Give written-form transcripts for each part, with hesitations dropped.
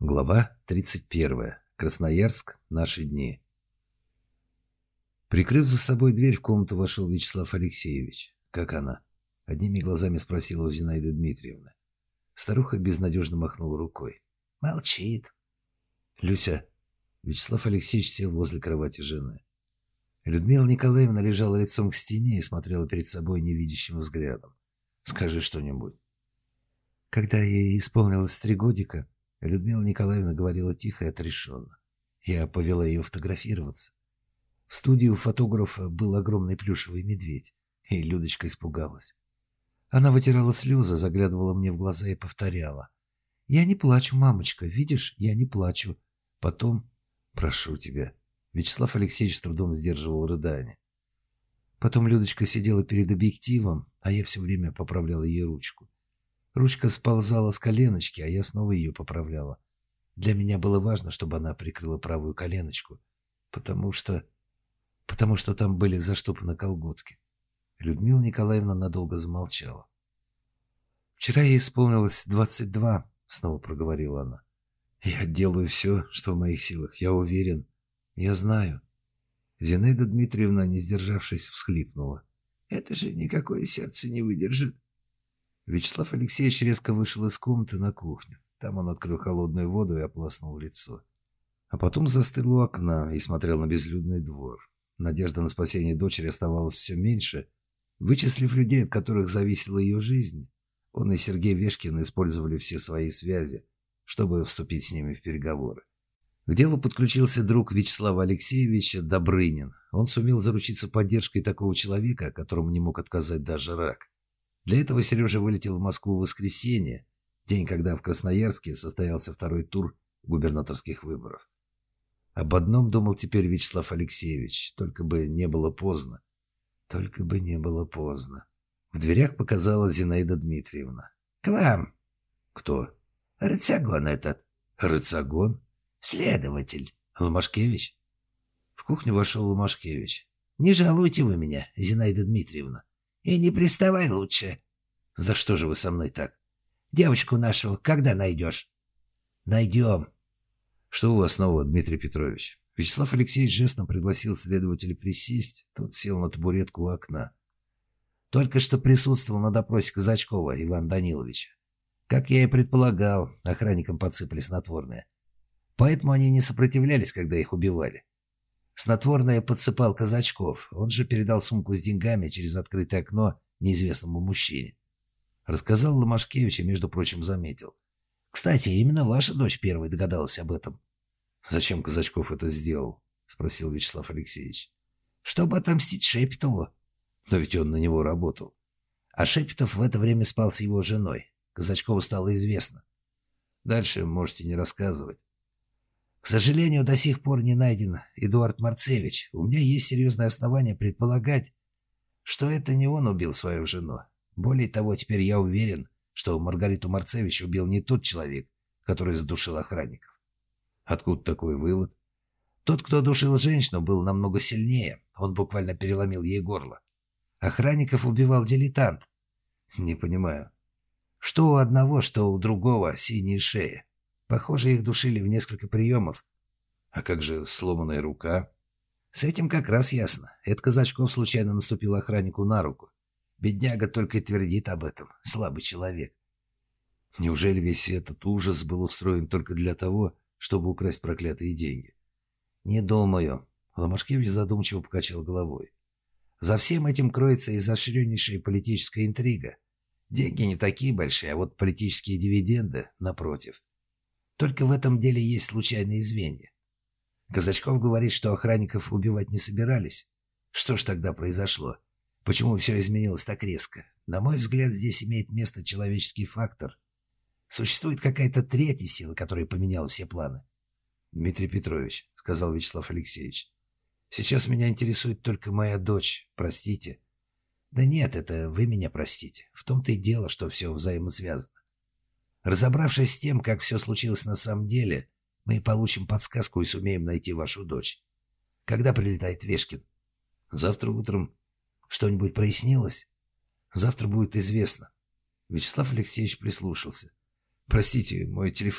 Глава 31. Красноярск. Наши дни. Прикрыв за собой дверь, в комнату вошел Вячеслав Алексеевич. «Как она?» — одними глазами спросила у Зинаиды Дмитриевны. Старуха безнадежно махнула рукой. «Молчит». «Люся». Вячеслав Алексеевич сел возле кровати жены. Людмила Николаевна лежала лицом к стене и смотрела перед собой невидящим взглядом. «Скажи что-нибудь». Когда ей исполнилось 3 годика, Людмила Николаевна говорила тихо и отрешенно. Я повела ее фотографироваться. В студии у фотографа был огромный плюшевый медведь, и Людочка испугалась. Она вытирала слезы, заглядывала мне в глаза и повторяла. «Я не плачу, мамочка, видишь, я не плачу». Потом... «Прошу тебя». Вячеслав Алексеевич с трудом сдерживал рыдание. Потом Людочка сидела перед объективом, а я все время поправляла ей ручку. Ручка сползала с коленочки, а я снова ее поправляла. Для меня было важно, чтобы она прикрыла правую коленочку, потому что там были заштопаны колготки. Людмила Николаевна надолго замолчала. «Вчера ей исполнилось 22, — снова проговорила она. Я делаю все, что в моих силах, я уверен. Я знаю». Зинаида Дмитриевна, не сдержавшись, всхлипнула. «Это же никакое сердце не выдержит». Вячеслав Алексеевич резко вышел из комнаты на кухню. Там он открыл холодную воду и ополоснул лицо. А потом застыл у окна и смотрел на безлюдный двор. Надежда на спасение дочери оставалась все меньше. Вычислив людей, от которых зависела ее жизнь, он и Сергей Вешкин использовали все свои связи, чтобы вступить с ними в переговоры. К делу подключился друг Вячеслава Алексеевича Добрынин. Он сумел заручиться поддержкой такого человека, которому не мог отказать даже рак. Для этого Сережа вылетел в Москву в воскресенье, день, когда в Красноярске состоялся второй тур губернаторских выборов. Об одном думал теперь Вячеслав Алексеевич, только бы не было поздно. Только бы не было поздно. В дверях показалась Зинаида Дмитриевна. «К вам». «Кто?» «Рыцагон этот». «Рыцагон?» «Следователь». «Ломашкевич?» В кухню вошел Ломашкевич. «Не жалуйте вы меня, Зинаида Дмитриевна. И не приставай лучше». «За что же вы со мной так?» «Девочку нашу когда найдешь?» «Найдем». «Что у вас нового, Дмитрий Петрович?» Вячеслав Алексеевич жестом пригласил следователя присесть. Тот сел на табуретку у окна. «Только что присутствовал на допросе Казачкова Ивана Даниловича. Как я и предполагал, охранникам подсыпали снотворное. Поэтому они не сопротивлялись, когда их убивали. Снотворное подсыпал Казачков. Он же передал сумку с деньгами через открытое окно неизвестному мужчине. Рассказал Ломашкевич и, между прочим, заметил. «Кстати, именно ваша дочь первой догадалась об этом». «Зачем Казачков это сделал?» — спросил Вячеслав Алексеевич. «Чтобы отомстить Шепетову». «Но ведь он на него работал». А Шепетов в это время спал с его женой. Казачкову стало известно. Дальше можете не рассказывать. К сожалению, до сих пор не найден Эдуард Марцевич. У меня есть серьезное основание предполагать, что это не он убил свою жену. Более того, теперь я уверен, что Маргариту Марцевич убил не тот человек, который задушил охранников. Откуда такой вывод? Тот, кто душил женщину, был намного сильнее. Он буквально переломил ей горло. Охранников убивал дилетант. Не понимаю. Что у одного, что у другого синие шеи. Похоже, их душили в несколько приемов. А как же сломанная рука? С этим как раз ясно. Это Казачков случайно наступил охраннику на руку. Бедняга только и твердит об этом. Слабый человек. Неужели весь этот ужас был устроен только для того, чтобы украсть проклятые деньги? Не думаю. Ломашкевич задумчиво покачал головой. За всем этим кроется изощреннейшая политическая интрига. Деньги не такие большие, а вот политические дивиденды, напротив. Только в этом деле есть случайные звенья. Казачков говорит, что охранников убивать не собирались. Что ж тогда произошло? Почему все изменилось так резко? На мой взгляд, здесь имеет место человеческий фактор. Существует какая-то третья сила, которая поменяла все планы. «Дмитрий Петрович», — сказал Вячеслав Алексеевич, — «сейчас меня интересует только моя дочь. Простите». «Да нет, это вы меня простите. В том-то и дело, что все взаимосвязано. Разобравшись с тем, как все случилось на самом деле, мы получим подсказку и сумеем найти вашу дочь. Когда прилетает Вешкин?» «Завтра утром». «Что-нибудь прояснилось?» «Завтра будет известно». Вячеслав Алексеевич прислушался. «Простите, мой телефон».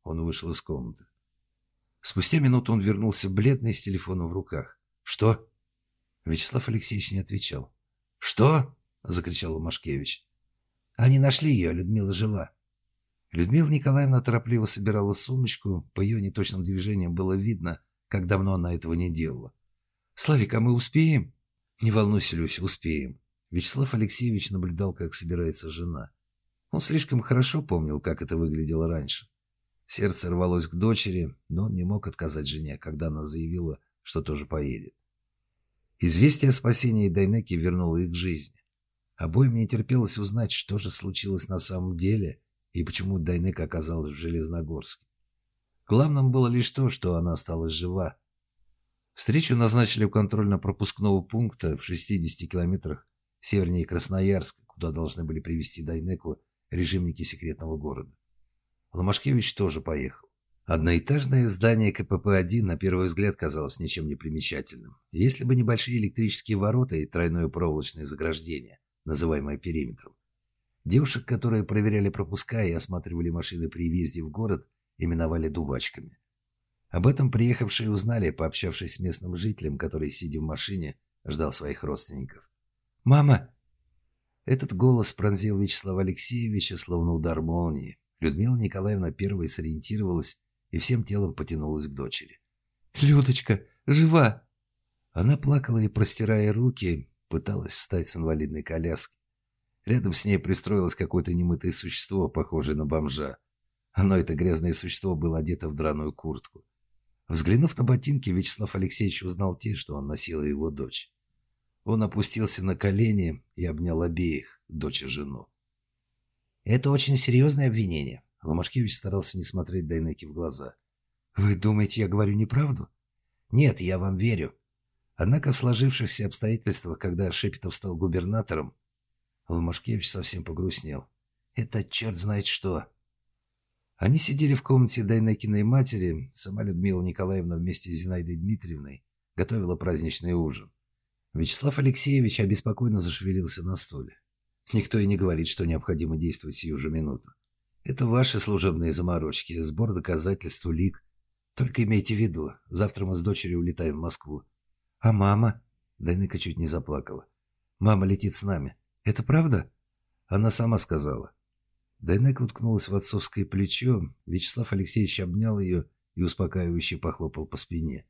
Он вышел из комнаты. Спустя минуту он вернулся бледный с телефоном в руках. «Что?» Вячеслав Алексеевич не отвечал. «Что?» – закричал Ломашкевич. «Они нашли ее, Людмила жива». Людмила Николаевна торопливо собирала сумочку. По ее неточным движениям было видно, как давно она этого не делала. «Славик, а мы успеем?» «Не волнуйся, Люся, успеем». Вячеслав Алексеевич наблюдал, как собирается жена. Он слишком хорошо помнил, как это выглядело раньше. Сердце рвалось к дочери, но он не мог отказать жене, когда она заявила, что тоже поедет. Известие о спасении Дайнеки вернуло их к жизни. Обоим не терпелось узнать, что же случилось на самом деле и почему Дайнека оказалась в Железногорске. Главным было лишь то, что она осталась жива. Встречу назначили у контрольно-пропускного пункта в 60 километрах севернее Красноярска, куда должны были привезти Дайнеку режимники секретного города. Ломашкевич тоже поехал. Одноэтажное здание КПП-1 на первый взгляд казалось ничем не примечательным. Если бы небольшие электрические ворота и тройное проволочное заграждение, называемое периметром. Девушек, которые проверяли пропуска и осматривали машины при въезде в город, именовали дувачками. Об этом приехавшие узнали, пообщавшись с местным жителем, который, сидя в машине, ждал своих родственников. «Мама!» Этот голос пронзил Вячеслава Алексеевича, словно удар молнии. Людмила Николаевна первой сориентировалась и всем телом потянулась к дочери. «Людочка, жива!» Она плакала и, простирая руки, пыталась встать с инвалидной коляски. Рядом с ней пристроилось какое-то немытое существо, похожее на бомжа. Оно, это грязное существо, было одето в драную куртку. Взглянув на ботинки, Вячеслав Алексеевич узнал те, что он носила его дочь. Он опустился на колени и обнял обеих, дочь и жену. «Это очень серьезное обвинение». Ломашкевич старался не смотреть Дайнеке в глаза. «Вы думаете, я говорю неправду?» «Нет, я вам верю». Однако в сложившихся обстоятельствах, когда Шепетов стал губернатором, Ломашкевич совсем погрустнел. «Это черт знает что». Они сидели в комнате Дайнекиной матери. Сама Людмила Николаевна вместе с Зинаидой Дмитриевной готовила праздничный ужин. Вячеслав Алексеевич обеспокоенно зашевелился на стуле. «Никто и не говорит, что необходимо действовать сию же минуту. Это ваши служебные заморочки, сбор доказательств, улик. Только имейте в виду, завтра мы с дочерью улетаем в Москву». «А мама?» Дайнека чуть не заплакала. «Мама летит с нами. Это правда?» Она сама сказала. Дайнека уткнулась в отцовское плечо. Вячеслав Алексеевич обнял ее и успокаивающе похлопал по спине.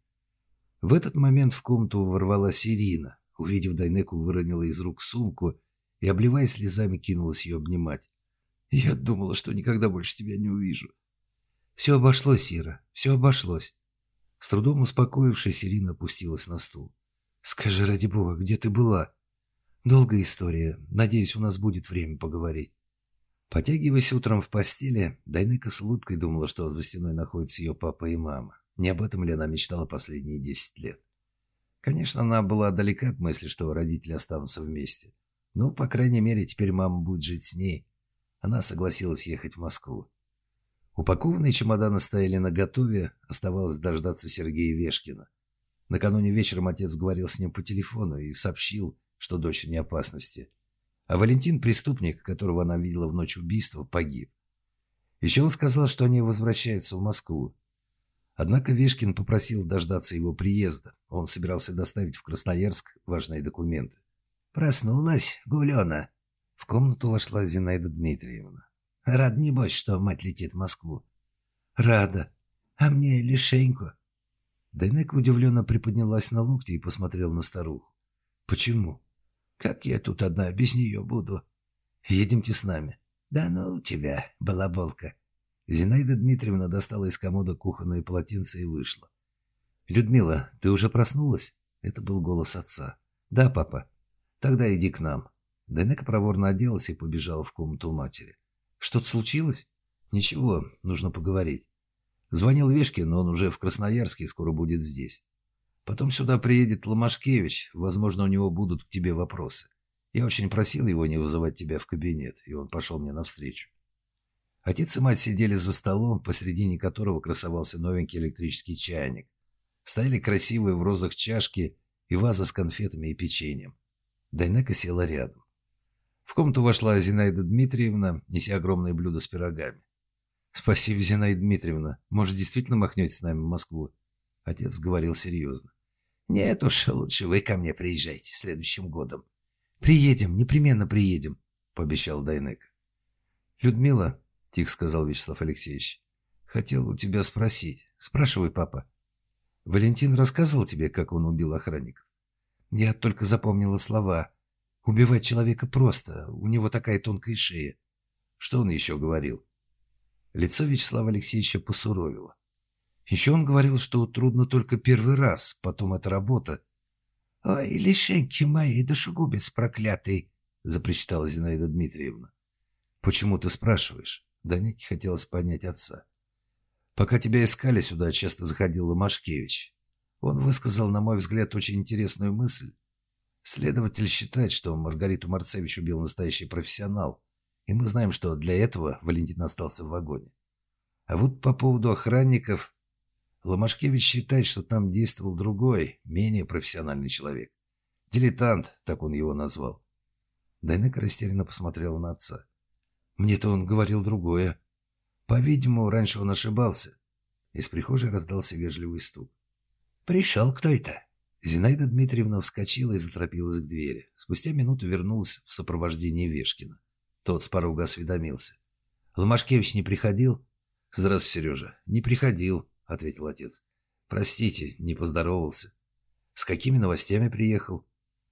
В этот момент в комнату ворвалась Ирина. Увидев Дайнеку, выронила из рук сумку и, обливаясь слезами, кинулась ее обнимать. «Я думала, что никогда больше тебя не увижу». «Все обошлось, Ира, все обошлось». С трудом успокоившись, Ирина опустилась на стул. «Скажи, ради бога, где ты была?» «Долгая история. Надеюсь, у нас будет время поговорить». Потягиваясь утром в постели, Дайнека с улыбкой думала, что за стеной находятся ее папа и мама. Не об этом ли она мечтала последние 10 лет? Конечно, она была далека от мысли, что родители останутся вместе. Но, по крайней мере, теперь мама будет жить с ней. Она согласилась ехать в Москву. Упакованные чемоданы стояли наготове, оставалось дождаться Сергея Вешкина. Накануне вечером отец говорил с ним по телефону и сообщил, что дочь вне опасности. А Валентин, преступник, которого она видела в ночь убийства, погиб. Еще он сказал, что они возвращаются в Москву. Однако Вешкин попросил дождаться его приезда. Он собирался доставить в Красноярск важные документы. «Проснулась, Гулена?» В комнату вошла Зинаида Дмитриевна. «Рад, небось, что мать летит в Москву?» «Рада. А мне лишеньку». Дайнека удивленно приподнялась на локти и посмотрела на старуху. «Почему?» «Как я тут одна, без нее буду?» «Едемте с нами». «Да ну тебя, балаболка». Зинаида Дмитриевна достала из комода кухонное полотенце и вышла. «Людмила, ты уже проснулась?» Это был голос отца. «Да, папа». «Тогда иди к нам». Дайнека проворно оделась и побежала в комнату матери. «Что-то случилось?» «Ничего, нужно поговорить». Звонил Вешкин, но он уже в Красноярске и скоро будет здесь. Потом сюда приедет Ломашкевич, возможно, у него будут к тебе вопросы. Я очень просил его не вызывать тебя в кабинет, и он пошел мне навстречу». Отец и мать сидели за столом, посредине которого красовался новенький электрический чайник. Стояли красивые в розах чашки и ваза с конфетами и печеньем. Дайнека села рядом. В комнату вошла Зинаида Дмитриевна, неся огромное блюдо с пирогами. «Спасибо, Зинаида Дмитриевна. Может, действительно махнете с нами в Москву?» Отец говорил серьезно. «Нет уж, лучше вы ко мне приезжайте следующим годом». «Приедем, непременно приедем», — пообещал Дайнека. «Людмила», — тихо сказал Вячеслав Алексеевич, — «хотел у тебя спросить. Спрашивай, папа. Валентин рассказывал тебе, как он убил охранников?» «Я только запомнила слова. Убивать человека просто. У него такая тонкая шея». «Что он еще говорил?» Лицо Вячеслава Алексеевича посуровило. Еще он говорил, что трудно только первый раз, потом это работа. «Ой, лишеньки мои, душегубец проклятый!» — запричитала Зинаида Дмитриевна. «Почему ты спрашиваешь?» Данике хотелось понять отца. «Пока тебя искали, сюда часто заходил Ломашкевич. Он высказал, на мой взгляд, очень интересную мысль. Следователь считает, что Маргариту Марцевич убил настоящий профессионал, и мы знаем, что для этого Валентин остался в вагоне. А вот по поводу охранников... Ломашкевич считает, что там действовал другой, менее профессиональный человек. Дилетант, так он его назвал». Дайнека растерянно посмотрела на отца. «Мне-то он говорил другое. По-видимому, раньше он ошибался». Из прихожей раздался вежливый стук. «Пришел кто это?» Зинаида Дмитриевна вскочила и заторопилась к двери. Спустя минуту вернулась в сопровождении Вешкина. Тот с порога осведомился. «Ломашкевич не приходил?» «Здравствуй, Сережа». «Не приходил», — ответил отец. «Простите, не поздоровался». «С какими новостями приехал?»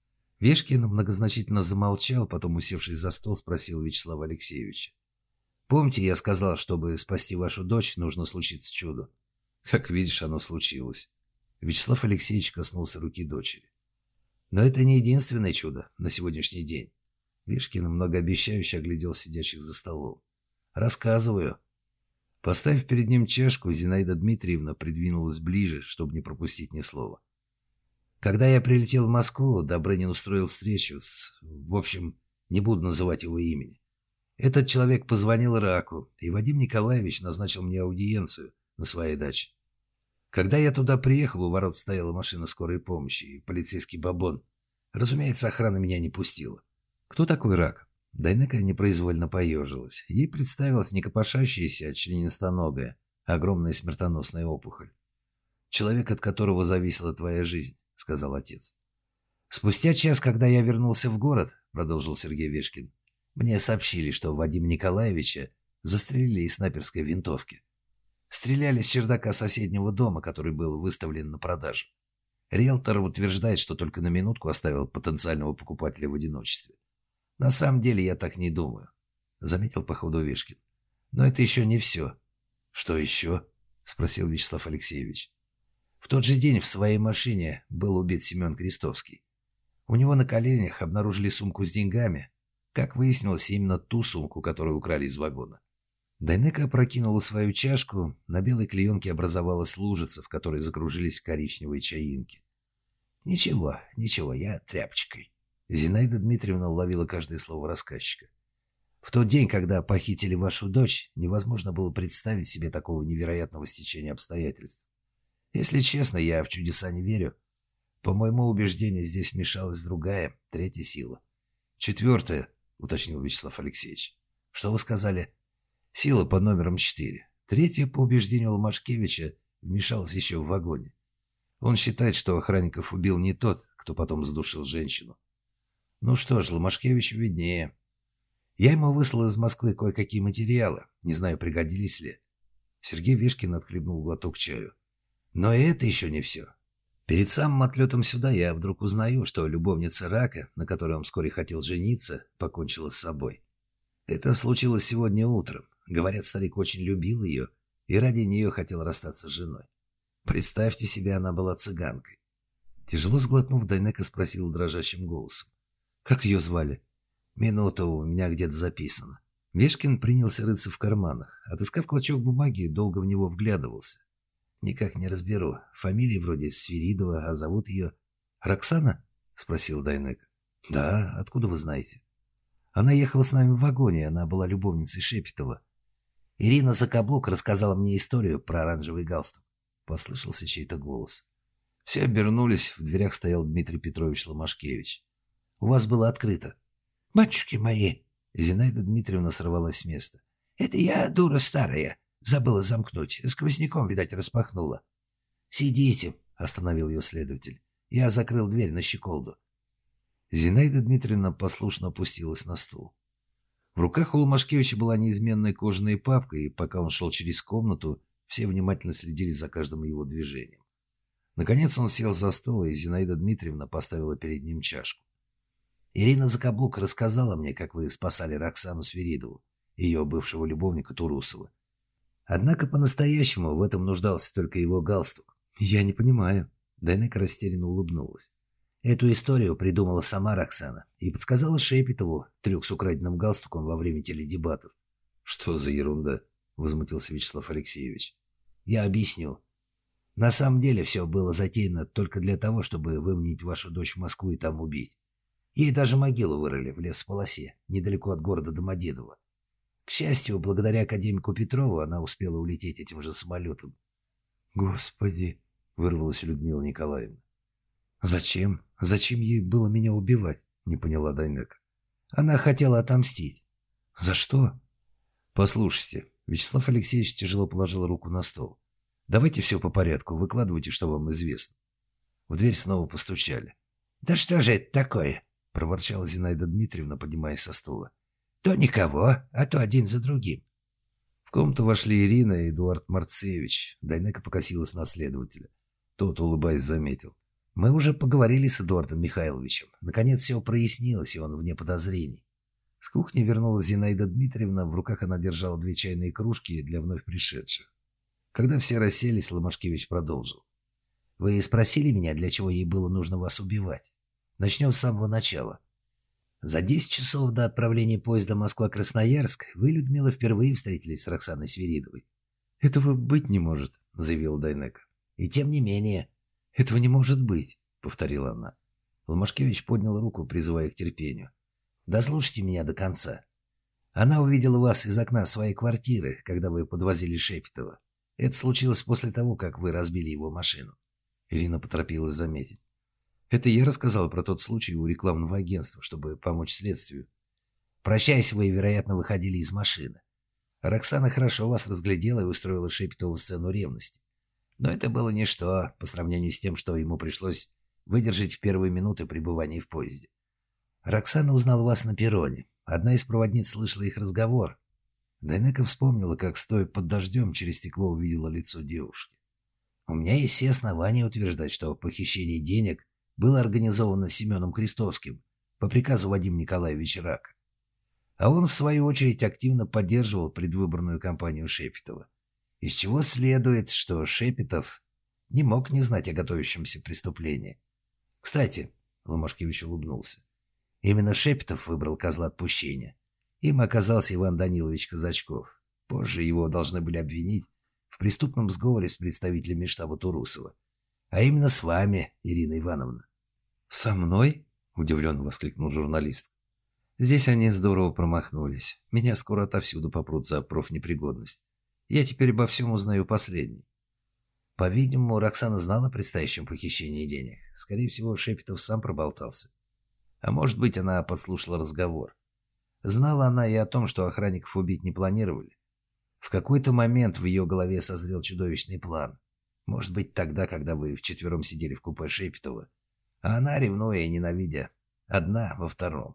Вешкин многозначительно замолчал, потом, усевшись за стол, спросил Вячеслава Алексеевича. «Помните, я сказал, чтобы спасти вашу дочь, нужно случиться чудо? Как видишь, оно случилось». Вячеслав Алексеевич коснулся руки дочери. «Но это не единственное чудо на сегодняшний день». Вешкин многообещающе оглядел сидящих за столом. «Рассказываю». Поставив перед ним чашку, Зинаида Дмитриевна придвинулась ближе, чтобы не пропустить ни слова. «Когда я прилетел в Москву, Добрынин устроил встречу с... В общем, не буду называть его имени. Этот человек позвонил Раку, и Вадим Николаевич назначил мне аудиенцию на своей даче. Когда я туда приехал, у ворот стояла машина скорой помощи и полицейский бабон. Разумеется, охрана меня не пустила. Кто такой Рак?» Дайнека непроизвольно поежилась. Ей представилась не копошащаяся членистоногая, а огромная смертоносная опухоль. «Человек, от которого зависела твоя жизнь», — сказал отец. «Спустя час, когда я вернулся в город», — продолжил Сергей Вешкин, «мне сообщили, что Вадима Николаевича застрелили из снайперской винтовки. Стреляли с чердака соседнего дома, который был выставлен на продажу. Риэлтор утверждает, что только на минутку оставил потенциального покупателя в одиночестве. На самом деле я так не думаю», — заметил по ходу Вешкин. «Но это еще не все». «Что еще?» — спросил Вячеслав Алексеевич. «В тот же день в своей машине был убит Семен Крестовский. У него на коленях обнаружили сумку с деньгами. Как выяснилось, именно ту сумку, которую украли из вагона». Дайнека опрокинула свою чашку, на белой клеенке образовалась лужица, в которой закружились коричневые чаинки. «Ничего, ничего, я тряпочкой». Зинаида Дмитриевна уловила каждое слово рассказчика. «В тот день, когда похитили вашу дочь, невозможно было представить себе такого невероятного стечения обстоятельств. Если честно, я в чудеса не верю. По моему убеждению, здесь вмешалась другая, третья сила». «Четвертая», — уточнил Вячеслав Алексеевич. «Что вы сказали?» «Сила под номером 4. Третья, по убеждению Ломашкевича, вмешалась еще в вагоне. Он считает, что охранников убил не тот, кто потом задушил женщину. Ну что ж, Ломашкевичу виднее. Я ему выслал из Москвы кое-какие материалы. Не знаю, пригодились ли». Сергей Вешкин отхлебнул глоток чаю. «Но и это еще не все. Перед самым отлетом сюда я вдруг узнаю, что любовница Рака, на которой он вскоре хотел жениться, покончила с собой. Это случилось сегодня утром. Говорят, старик очень любил ее и ради нее хотел расстаться с женой. Представьте себе, она была цыганкой». Тяжело сглотнув, Дайнека спросил дрожащим голосом. «Как ее звали?» «Минуту, у меня где-то записано». Вешкин принялся рыться в карманах. Отыскав клочок бумаги, долго в него вглядывался. «Никак не разберу. Фамилия вроде Свиридова, а зовут ее...» «Роксана?» — спросил Дайнека. «Да, откуда вы знаете?» «Она ехала с нами в вагоне, она была любовницей Шепетова. Ирина Закаблук рассказала мне историю про оранжевый галстук». Послышался чей-то голос. Все обернулись, в дверях стоял Дмитрий Петрович Ломашкевич. «У вас было открыто». «Батюшки мои!» Зинаида Дмитриевна сорвалась с места. «Это я, дура старая. Забыла замкнуть. Сквозняком, видать, распахнула. «Сидите», — остановил ее следователь. «Я закрыл дверь на щеколду». Зинаида Дмитриевна послушно опустилась на стул. В руках у Ломашкевича была неизменная кожаная папка, и пока он шел через комнату, все внимательно следили за каждым его движением. Наконец он сел за стол, и Зинаида Дмитриевна поставила перед ним чашку. «Ирина Закаблук рассказала мне, как вы спасали Роксану Свиридову, ее бывшего любовника Турусова. Однако по-настоящему в этом нуждался только его галстук». «Я не понимаю». Дайнека растерянно улыбнулась. Эту историю придумала сама Роксана и подсказала Шепетову трюк с украденным галстуком во время теледебатов. «Что за ерунда?» — возмутился Вячеслав Алексеевич. «Я объясню. На самом деле все было затеяно только для того, чтобы выманить вашу дочь в Москву и там убить. Ей даже могилу вырыли в лесополосе, недалеко от города Домодедово. К счастью, благодаря академику Петрову она успела улететь этим же самолетом». «Господи!» — вырвалась Людмила Николаевна. «Зачем? Зачем ей было меня убивать?» — не поняла Дайнека. «Она хотела отомстить». «За что?» «Послушайте». Вячеслав Алексеевич тяжело положил руку на стол. «Давайте все по порядку. Выкладывайте, что вам известно». В дверь снова постучали. «Да что же это такое?» — проворчала Зинаида Дмитриевна, поднимаясь со стула. «То никого, а то один за другим». В комнату вошли Ирина и Эдуард Марцевич. Дайнека покосилась на следователя. Тот, улыбаясь, заметил. «Мы уже поговорили с Эдуардом Михайловичем. Наконец все прояснилось, и он вне подозрений». С кухни вернулась Зинаида Дмитриевна. В руках она держала 2 чайные кружки для вновь пришедших. Когда все расселись, Ломашкевич продолжил. «Вы спросили меня, для чего ей было нужно вас убивать? Начнем с самого начала. За 10 часов до отправления поезда Москва-Красноярск вы, Людмила, впервые встретились с Роксаной Свиридовой». «Этого быть не может», — заявила Дайнека. «И тем не менее». «Этого не может быть», — повторила она. Ломашкевич поднял руку, призывая к терпению. «Дослушайте меня до конца. Она увидела вас из окна своей квартиры, когда вы подвозили Шепетова. Это случилось после того, как вы разбили его машину». Ирина поторопилась заметить. «Это я рассказала про тот случай у рекламного агентства, чтобы помочь следствию». «Прощаясь, вы, вероятно, выходили из машины. Роксана хорошо вас разглядела и устроила Шепетову сцену ревности. Но это было ничто по сравнению с тем, что ему пришлось выдержать в первые минуты пребывания в поезде. Роксана узнала вас на перроне. Одна из проводниц слышала их разговор». Дайнека вспомнила, как, стоя под дождем, через стекло увидела лицо девушки. «У меня есть все основания утверждать, что похищение денег было организовано Семеном Крестовским по приказу Вадима Николаевича Рака. А он, в свою очередь, активно поддерживал предвыборную кампанию Шепетова. Из чего следует, что Шепетов не мог не знать о готовящемся преступлении. Кстати, Ломашкевич улыбнулся, именно Шепетов выбрал козла отпущения. Им оказался Иван Данилович Казачков. Позже его должны были обвинить в преступном сговоре с представителями штаба Турусова. А именно с вами, Ирина Ивановна. «Со мной?» — удивленно воскликнул журналист. «Здесь они здорово промахнулись. Меня скоро отовсюду попрут за профнепригодность. Я теперь обо всем узнаю последний». По-видимому, Роксана знала о предстоящем похищении денег. Скорее всего, Шепетов сам проболтался. А может быть, она подслушала разговор. Знала она и о том, что охранников убить не планировали. В какой-то момент в ее голове созрел чудовищный план. Может быть, тогда, когда вы вчетвером сидели в купе Шепетова, а она, ревнуя и ненавидя, одна во втором.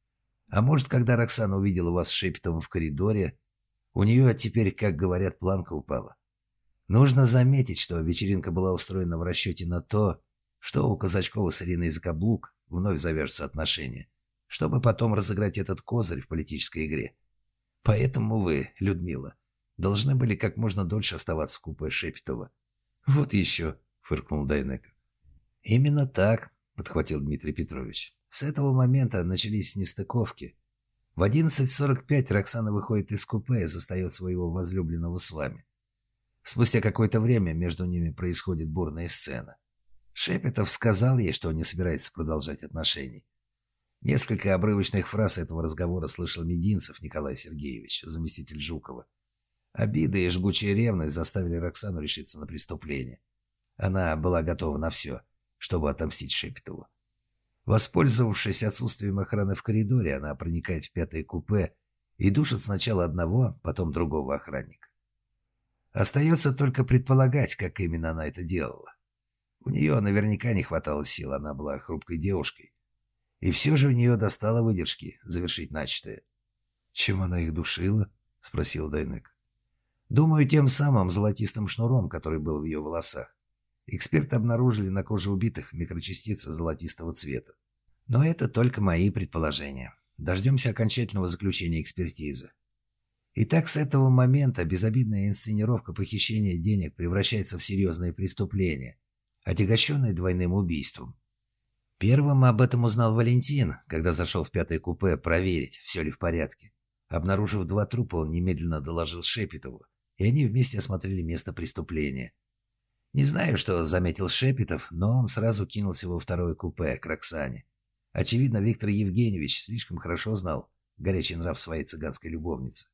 А может, когда Роксана увидела вас с Шепетовым в коридоре, у нее теперь, как говорят, планка упала. Нужно заметить, что вечеринка была устроена в расчете на то, что у Казачкова с Ириной Закаблук вновь завяжутся отношения, чтобы потом разыграть этот козырь в политической игре. Поэтому вы, Людмила, должны были как можно дольше оставаться в купе Шепетова. «Вот еще», — фыркнул Дайнека. «Именно так», — подхватил Дмитрий Петрович. «С этого момента начались нестыковки. В 11:45 Роксана выходит из купе и застает своего возлюбленного с вами. Спустя какое-то время между ними происходит бурная сцена. Шепетов сказал ей, что не собирается продолжать отношения. Несколько обрывочных фраз этого разговора слышал Мединцев Николай Сергеевич, заместитель Жукова. Обида и жгучая ревность заставили Роксану решиться на преступление. Она была готова на все, чтобы отомстить Шепетову. Воспользовавшись отсутствием охраны в коридоре, она проникает в 5-е купе и душит сначала одного, потом другого охранника. Остается только предполагать, как именно она это делала. У нее наверняка не хватало сил, она была хрупкой девушкой. И все же у нее достало выдержки завершить начатое. «Чем она их душила?» — спросил Дайнек. Думаю, тем самым золотистым шнуром, который был в ее волосах. Эксперты обнаружили на коже убитых микрочастицы золотистого цвета. Но это только мои предположения. Дождемся окончательного заключения экспертизы. Итак, с этого момента безобидная инсценировка похищения денег превращается в серьезное преступление, отягощенное двойным убийством. Первым об этом узнал Валентин, когда зашел в 5-е купе проверить, все ли в порядке. Обнаружив 2 трупа, он немедленно доложил Шепетову, и они вместе осмотрели место преступления. Не знаю, что заметил Шепетов, но он сразу кинулся во 2-е купе к Роксане. Очевидно, Виктор Евгеньевич слишком хорошо знал горячий нрав своей цыганской любовницы.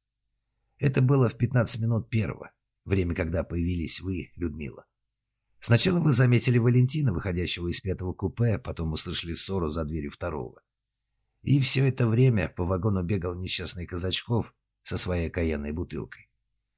Это было в 15 минут первого, время, когда появились вы, Людмила. Сначала вы заметили Валентина, выходящего из 5-го купе, потом услышали ссору за дверью 2-го. И все это время по вагону бегал несчастный Казачков со своей окаянной бутылкой.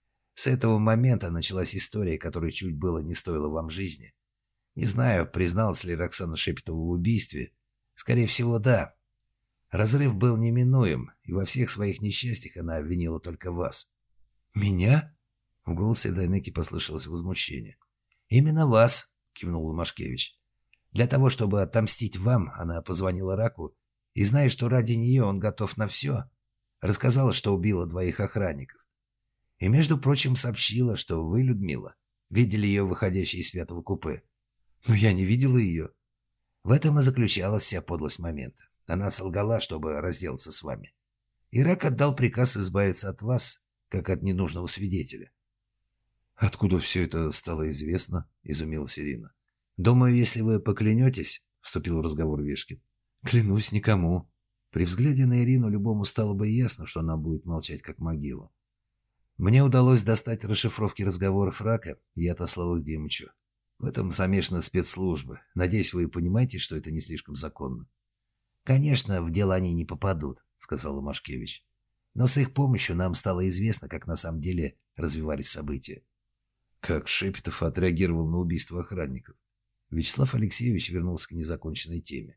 С этого момента началась история, которая чуть было не стоила вам жизни. Не знаю, призналась ли Роксана Шепетова в убийстве. Скорее всего, да. Разрыв был неминуем, и во всех своих несчастьях она обвинила только вас. «Меня?» — в голосе Дайнеки послышалось возмущение. «Именно вас», — кивнул Ломашкевич. «Для того, чтобы отомстить вам, она позвонила Раку, и, зная, что ради нее он готов на все, рассказала, что убила 2 охранников. И, между прочим, сообщила, что вы, Людмила, видели ее выходящей из 5-го купе. Но я не видела ее». В этом и заключалась вся подлость момента. Она солгала, чтобы разделаться с вами. И Рак отдал приказ избавиться от вас, как от ненужного свидетеля. «Откуда все это стало известно?» — изумилась Ирина. «Думаю, если вы поклянетесь», — вступил в разговор Вешкин. «Клянусь никому». При взгляде на Ирину любому стало бы ясно, что она будет молчать, как могила. Мне удалось достать расшифровки разговоров Рака, и я отослал их Димычу. В этом замешаны спецслужбы. Надеюсь, вы понимаете, что это не слишком законно. «Конечно, в дело они не попадут», — сказал Ломашкевич. «Но с их помощью нам стало известно, как на самом деле развивались события». Как Шепетов отреагировал на убийство охранников? Вячеслав Алексеевич вернулся к незаконченной теме.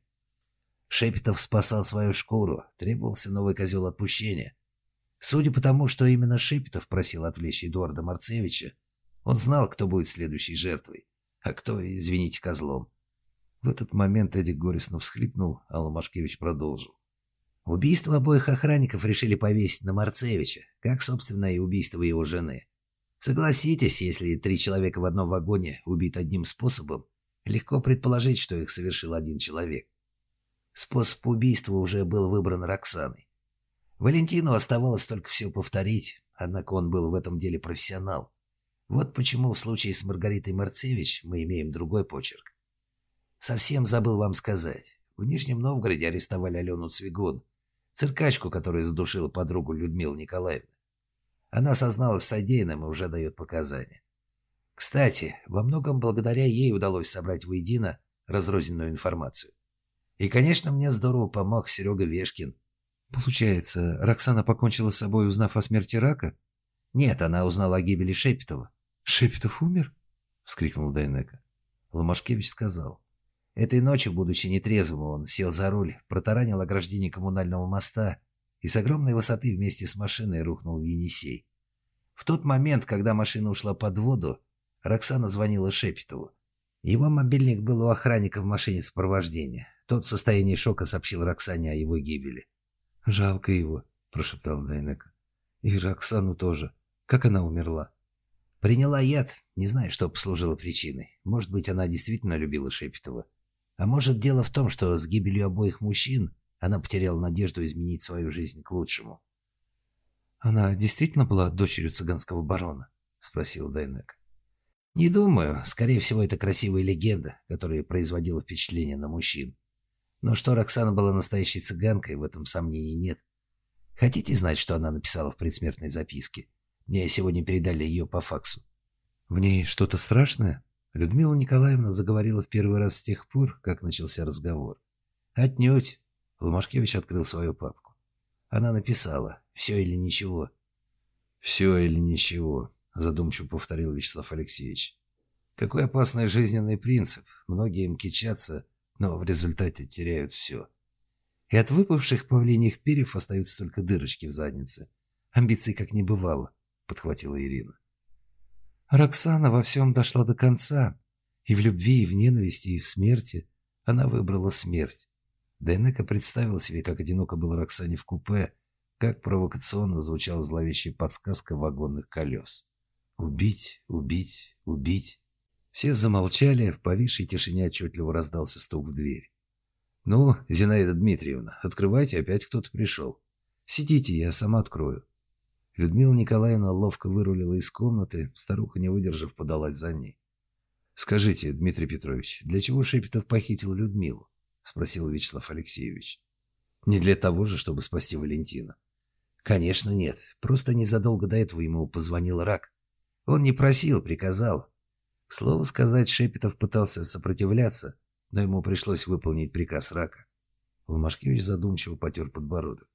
Шепетов спасал свою шкуру, требовался новый козел отпущения. Судя по тому, что именно Шепетов просил отвлечь Эдуарда Марцевича, он знал, кто будет следующей жертвой, а кто, извините, козлом. В этот момент Эдик горестно всхлипнул, а Ломашкевич продолжил. Убийство обоих охранников решили повесить на Марцевича, как, собственно, и убийство его жены. Согласитесь, если 3 человека в одном вагоне убит одним способом, легко предположить, что их совершил один человек. Способ убийства уже был выбран Роксаной. Валентину оставалось только все повторить, однако он был в этом деле профессионал. Вот почему в случае с Маргаритой Марцевич мы имеем другой почерк. Совсем забыл вам сказать. В Нижнем Новгороде арестовали Алену Цвигун, циркачку, которая задушила подругу Людмилы Николаевны. Она созналась в содеянном и уже дает показания. Кстати, во многом благодаря ей удалось собрать воедино разрозненную информацию. И, конечно, мне здорово помог Серега Вешкин. Получается, Роксана покончила с собой, узнав о смерти Рака? Нет, она узнала о гибели Шепетова. «Шепетов умер?» — вскрикнул Дайнека. Ломашкевич сказал. Этой ночью, будучи нетрезвым, он сел за руль, протаранил ограждение коммунального моста и с огромной высоты вместе с машиной рухнул в Енисей. В тот момент, когда машина ушла под воду, Роксана звонила Шепетову. Его мобильник был у охранника в машине сопровождения. Тот в состоянии шока сообщил Роксане о его гибели. «Жалко его», — прошептал Дайнека. «И Роксану тоже. Как она умерла?» «Приняла яд. Не знаю, что послужило причиной. Может быть, она действительно любила Шепетова. А может, дело в том, что с гибелью обоих мужчин она потеряла надежду изменить свою жизнь к лучшему». «Она действительно была дочерью цыганского барона?» — спросил Дайнека. «Не думаю. Скорее всего, это красивая легенда, которая производила впечатление на мужчин. Но что Роксана была настоящей цыганкой, в этом сомнений нет. Хотите знать, что она написала в предсмертной записке? Мне сегодня передали ее по факсу». «В ней что-то страшное?» Людмила Николаевна заговорила в первый раз с тех пор, как начался разговор. «Отнюдь». Ломашкевич открыл свою папку. Она написала «Все или ничего». «Все или ничего», задумчиво повторил Вячеслав Алексеевич. Какой опасный жизненный принцип. Многие им кичатся, но в результате теряют все. И от выпавших павлиньих перьев остаются только дырочки в заднице. Амбиций как не бывало, подхватила Ирина. Роксана во всем дошла до конца. И в любви, и в ненависти, и в смерти. Она выбрала смерть. Дайнека представила себе, как одиноко было Роксане в купе, как провокационно звучала зловещая подсказка вагонных колес. «Убить, убить, убить». Все замолчали, в повисшей тишине отчетливо раздался стук в дверь. «Ну, Зинаида Дмитриевна, открывайте, опять кто-то пришел. Сидите, я сама открою». Людмила Николаевна ловко вырулила из комнаты, старуха, не выдержав, подалась за ней. «Скажите, Дмитрий Петрович, для чего Шепетов похитил Людмилу?» — спросил Вячеслав Алексеевич. «Не для того же, чтобы спасти Валентина?» «Конечно нет, просто незадолго до этого ему позвонил Рак. Он не просил, приказал. К слову сказать, Шепетов пытался сопротивляться, но ему пришлось выполнить приказ Рака». Ломашкевич задумчиво потер подбородок.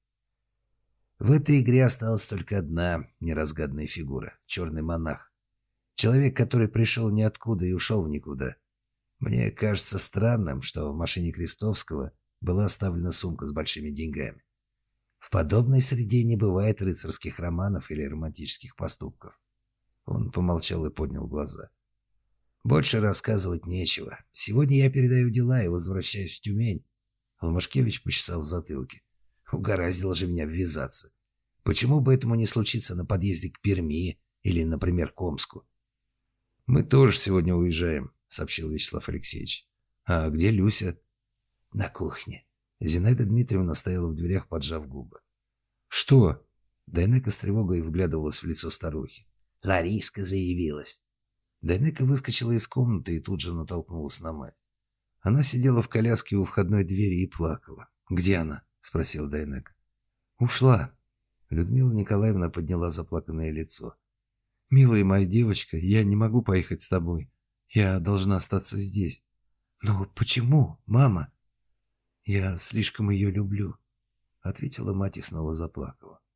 «В этой игре осталась только одна неразгаданная фигура — черный монах. Человек, который пришел ниоткуда и ушел в никуда. Мне кажется странным, что в машине Крестовского была оставлена сумка с большими деньгами. В подобной среде не бывает рыцарских романов или романтических поступков». Он помолчал и поднял глаза. «Больше рассказывать нечего. Сегодня я передаю дела и возвращаюсь в Тюмень». Ломашкевич почесал в затылке. «Угораздило же меня ввязаться. Почему бы этому не случиться на подъезде к Перми или, например, к Омску?» «Мы тоже сегодня уезжаем», — сообщил Вячеслав Алексеевич. «А где Люся?» «На кухне». Зинаида Дмитриевна стояла в дверях, поджав губы. «Что?» Дайнека с тревогой вглядывалась в лицо старухи. «Лариска заявилась». Дайнека выскочила из комнаты и тут же натолкнулась на мать. Она сидела в коляске у входной двери и плакала. «Где она?» — спросила Дайнека. «Ушла». Людмила Николаевна подняла заплаканное лицо. «Милая моя девочка, я не могу поехать с тобой. Я должна остаться здесь». «Но почему, мама?» «Я слишком ее люблю», — ответила мать и снова заплакала.